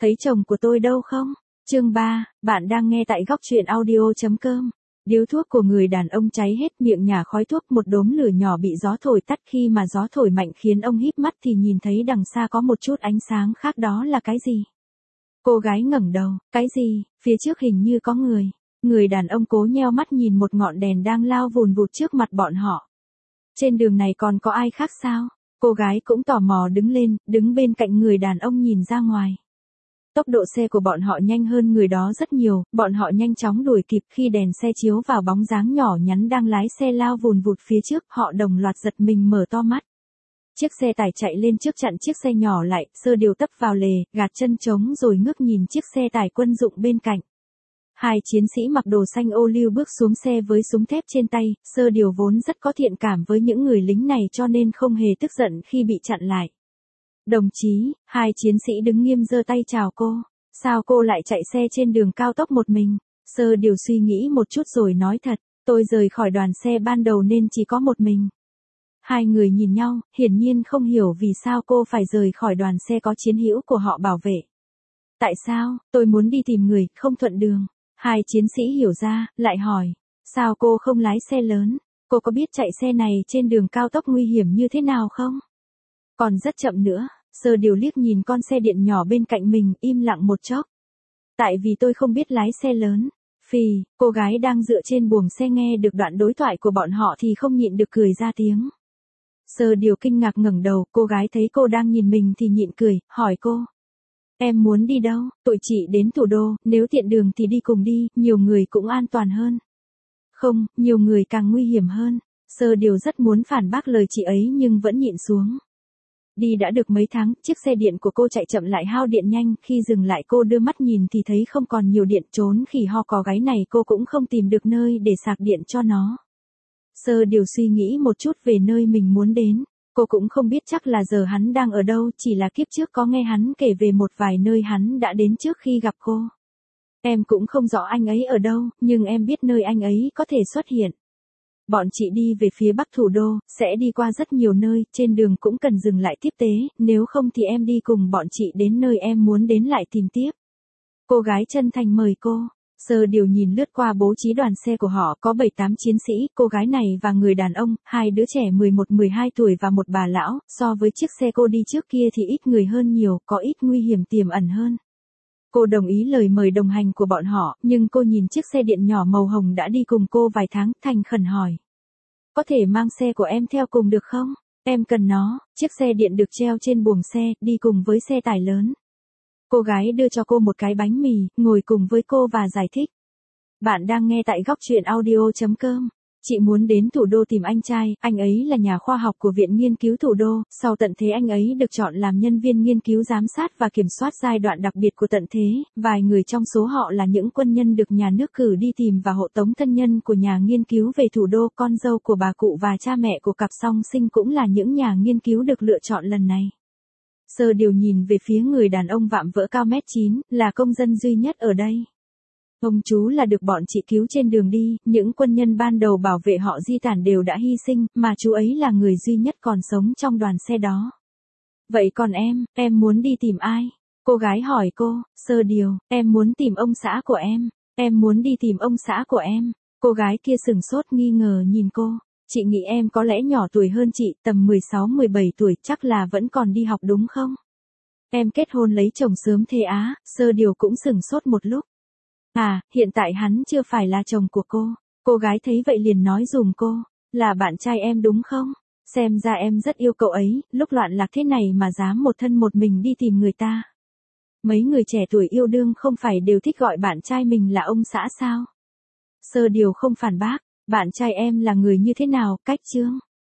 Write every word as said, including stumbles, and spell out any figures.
Thấy chồng của tôi đâu không? Chương ba, bạn đang nghe tại góc truyện audio.com. Điếu thuốc của người đàn ông cháy hết, miệng nhả khói thuốc, một đốm lửa nhỏ bị gió thổi tắt. Khi mà gió thổi mạnh khiến ông híp mắt thì nhìn thấy đằng xa có một chút ánh sáng khác, đó là cái gì? Cô gái ngẩng đầu, cái gì? Phía trước hình như có người. Người đàn ông cố nheo mắt nhìn một ngọn đèn đang lao vùn vụt trước mặt bọn họ. Trên đường này còn có ai khác sao? Cô gái cũng tò mò đứng lên, đứng bên cạnh người đàn ông nhìn ra ngoài. Tốc độ xe của bọn họ nhanh hơn người đó rất nhiều, bọn họ nhanh chóng đuổi kịp. Khi đèn xe chiếu vào bóng dáng nhỏ nhắn đang lái xe lao vùn vụt phía trước, họ đồng loạt giật mình mở to mắt. Chiếc xe tải chạy lên trước chặn chiếc xe nhỏ lại, Sơ Điều tấp vào lề, gạt chân trống rồi ngước nhìn chiếc xe tải quân dụng bên cạnh. Hai chiến sĩ mặc đồ xanh ô liu bước xuống xe với súng thép trên tay. Sơ Điều vốn rất có thiện cảm với những người lính này cho nên không hề tức giận khi bị chặn lại. Đồng chí, hai chiến sĩ đứng nghiêm giơ tay chào cô. Sao cô lại chạy xe trên đường cao tốc một mình? Sơ Điều suy nghĩ một chút rồi nói thật, tôi rời khỏi đoàn xe ban đầu nên chỉ có một mình. Hai người nhìn nhau, hiển nhiên không hiểu vì sao cô phải rời khỏi đoàn xe có chiến hữu của họ bảo vệ. Tại sao? Tôi muốn đi tìm người, không thuận đường. Hai chiến sĩ hiểu ra, lại hỏi, sao cô không lái xe lớn? Cô có biết chạy xe này trên đường cao tốc nguy hiểm như thế nào không? Còn rất chậm nữa. Sơ Điều liếc nhìn con xe điện nhỏ bên cạnh mình, im lặng một chốc. Tại vì tôi không biết lái xe lớn. Phì, cô gái đang dựa trên buồng xe nghe được đoạn đối thoại của bọn họ thì không nhịn được cười ra tiếng. Sơ Điều kinh ngạc ngẩng đầu, cô gái thấy cô đang nhìn mình thì nhịn cười, hỏi cô. Em muốn đi đâu? Tụi chị đến thủ đô, nếu tiện đường thì đi cùng đi, nhiều người cũng an toàn hơn. Không, nhiều người càng nguy hiểm hơn. Sơ Điều rất muốn phản bác lời chị ấy nhưng vẫn nhịn xuống. Đi đã được mấy tháng, chiếc xe điện của cô chạy chậm lại hao điện nhanh, khi dừng lại cô đưa mắt nhìn thì thấy không còn nhiều điện, trốn khỉ ho có gáy này cô cũng không tìm được nơi để sạc điện cho nó. Sơ Điều suy nghĩ một chút về nơi mình muốn đến, cô cũng không biết chắc là giờ hắn đang ở đâu, chỉ là kiếp trước có nghe hắn kể về một vài nơi hắn đã đến trước khi gặp cô. Em cũng không rõ anh ấy ở đâu, nhưng em biết nơi anh ấy có thể xuất hiện. Bọn chị đi về phía bắc thủ đô, sẽ đi qua rất nhiều nơi, trên đường cũng cần dừng lại tiếp tế, nếu không thì em đi cùng bọn chị đến nơi em muốn đến lại tìm tiếp. Cô gái chân thành mời cô. Sơ Điều nhìn lướt qua bố trí đoàn xe của họ, có bảy tám chiến sĩ, cô gái này và người đàn ông, hai đứa trẻ mười một mười hai tuổi và một bà lão, so với chiếc xe cô đi trước kia thì ít người hơn nhiều, có ít nguy hiểm tiềm ẩn hơn. Cô đồng ý lời mời đồng hành của bọn họ, nhưng cô nhìn chiếc xe điện nhỏ màu hồng đã đi cùng cô vài tháng, thành khẩn hỏi. Có thể mang xe của em theo cùng được không? Em cần nó. Chiếc xe điện được treo trên buồng xe, đi cùng với xe tải lớn. Cô gái đưa cho cô một cái bánh mì, ngồi cùng với cô và giải thích. Bạn đang nghe tại góc truyện audio.com. Chị muốn đến thủ đô tìm anh trai, anh ấy là nhà khoa học của Viện Nghiên cứu Thủ đô, sau tận thế anh ấy được chọn làm nhân viên nghiên cứu giám sát và kiểm soát giai đoạn đặc biệt của tận thế, vài người trong số họ là những quân nhân được nhà nước cử đi tìm và hộ tống thân nhân của nhà nghiên cứu về thủ đô, con dâu của bà cụ và cha mẹ của cặp song sinh cũng là những nhà nghiên cứu được lựa chọn lần này. Sơ Điều nhìn về phía người đàn ông vạm vỡ cao mét chín, là công dân duy nhất ở đây. Ông chú là được bọn chị cứu trên đường đi, những quân nhân ban đầu bảo vệ họ di tản đều đã hy sinh, mà chú ấy là người duy nhất còn sống trong đoàn xe đó. Vậy còn em, em muốn đi tìm ai? Cô gái hỏi cô. Sơ Điều, em muốn tìm ông xã của em, em muốn đi tìm ông xã của em. Cô gái kia sừng sốt nghi ngờ nhìn cô. Chị nghĩ em có lẽ nhỏ tuổi hơn chị, tầm mười sáu mười bảy tuổi, chắc là vẫn còn đi học đúng không? Em kết hôn lấy chồng sớm thế á? Sơ Điều cũng sừng sốt một lúc. À, hiện tại hắn chưa phải là chồng của cô. Cô gái thấy vậy liền nói dùm cô, là bạn trai em đúng không? Xem ra em rất yêu cậu ấy, lúc loạn lạc thế này mà dám một thân một mình đi tìm người ta. Mấy người trẻ tuổi yêu đương không phải đều thích gọi bạn trai mình là ông xã sao? Sơ Điều không phản bác, bạn trai em là người như thế nào, cách chương?